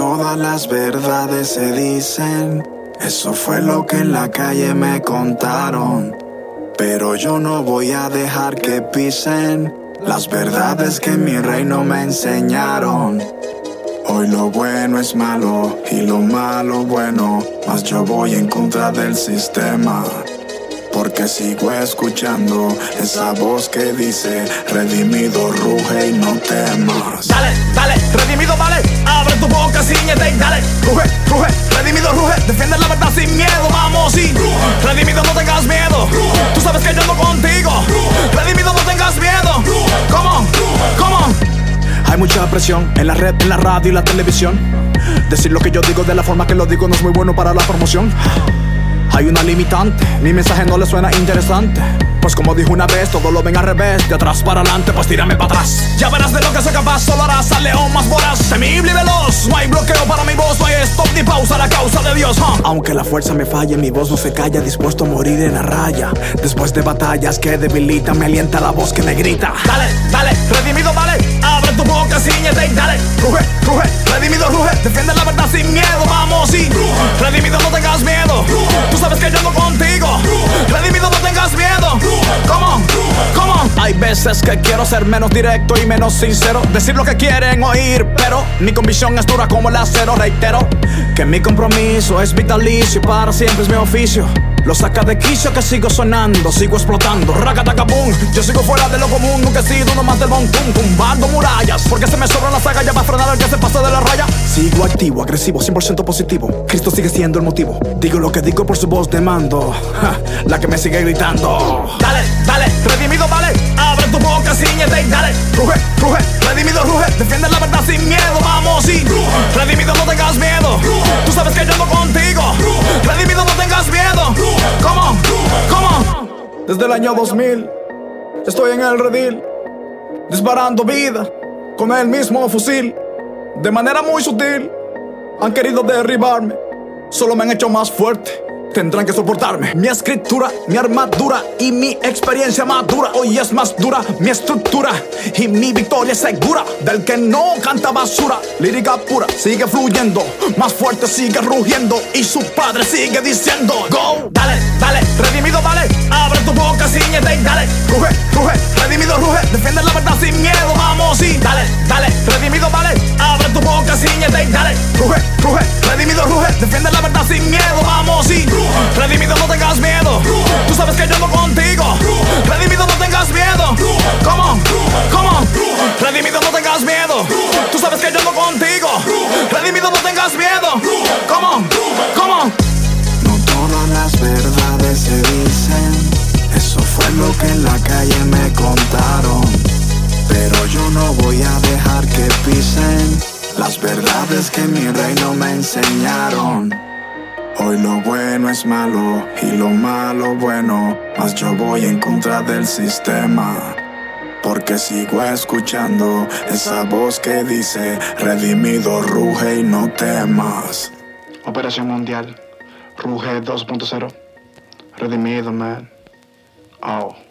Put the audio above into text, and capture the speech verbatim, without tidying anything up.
todas las verdades se dicen. Eso fue lo que en la calle me contaron. Pero yo no voy a dejar que pisen las verdades que en mi reino me enseñaron. Hoy lo bueno es malo y lo malo bueno, mas yo voy en contra del sistema. Porque sigo escuchando esa voz que dice: redimido, ruge y no temas. Dale, dale, redimido, vale. Abre tu boca, ciñete y dale. Ruge, ruge, redimido, ruge. Defiende la verdad sin miedo, vamos y ruge. Redimido, no tengas miedo. Ruge. Tú sabes que yo ando contigo. Ruge. Redimido, no tengas miedo. Ruge. Come on, come on. Hay mucha presión en la red, en la radio y la televisión. Decir lo que yo digo de la forma que lo digo no es muy bueno para la promoción. Hay una limitante, mi mensaje no le suena interesante. Pues como dijo una vez, todo lo ven al revés. De atrás para adelante, pues tírame para atrás. Ya verás de lo que soy capaz, solo harás al león más voraz, temible y veloz. No hay bloqueo para mi voz, no hay stop ni pausa a la causa de Dios, huh? Aunque la fuerza me falle, mi voz no se calla, dispuesto a morir en la raya. Después de batallas que debilitan, me alienta la voz que me grita. Dale, dale, redimido, vale. Abre tu boca, ciñete y dale. Ruge, ruge, redimido, ruge. Defiende la verdad sin miedo, vamos y ruge. Redimido, no tengas miedo. Ruge. Tú sabes que yo ando contigo. Ruge. Redimido, no tengas miedo. Come on, come on. Hay veces que quiero ser menos directo y menos sincero, decir lo que quieren oír, pero mi convicción es dura como el acero. Reitero que mi compromiso es vitalicio, para siempre es mi oficio. Lo saca de quicio que sigo sonando, sigo explotando. Racatacabum, yo sigo fuera de lo común, nunca he sido uno más del montón. Tumbando murallas, porque se me sobran las agallas para frenar al que se pasa de la raya. Sigo activo, agresivo, cien por ciento positivo. Cristo sigue siendo el motivo. Digo lo que digo por su voz de mando, ja, la que me sigue gritando. Dale, dale, redimido, vale. Abre tu boca, ciñete y dale. Ruge, ruge, redimido, ruge. Defiende la verdad sin miedo, vamos y ruge. Redimido, no tengas miedo. Ruge. Tú sabes que yo ando contigo. Ruge. Redimido, no tengas miedo. Ruge. Come on, come on. Desde el año dos mil estoy en el redil, disparando vida con el mismo fusil. De manera muy sutil han querido derribarme, solo me han hecho más fuerte. Tendrán que soportarme. Mi escritura, mi armadura y mi experiencia madura hoy es más dura. Mi estructura y mi victoria es segura. Del que no canta basura, lírica pura sigue fluyendo, más fuerte sigue rugiendo y su padre sigue diciendo: go, dale, dale, redimido, vale. Abre tu boca, ciñete y dale. Ruge, ruge, redimido, ruge. Defiende la verdad sin miedo, vamos y dale, dale, redimido, vale. Abre tu boca, ciñete y dale. Ruge, ruge, redimido, ruge. Defiende la verdad sin miedo, vamos y redimido, no tengas miedo. Tú sabes que yo ando contigo. Redimido, no tengas miedo. Come on, come on. Redimido, no tengas miedo. Tú sabes que yo ando contigo. Redimido, no tengas miedo. Come on, come on. No todas las verdades se dicen. Eso fue lo que en la calle me contaron. Pero yo no voy a dejar que pisen las verdades que en mi reino me enseñaron. Hoy lo bueno es malo y lo malo bueno, mas yo voy en contra del sistema. Porque sigo escuchando esa voz que dice: redimido, ruge y no temas. Operación Mundial, Ruge dos punto cero. Redimido, man. Oh.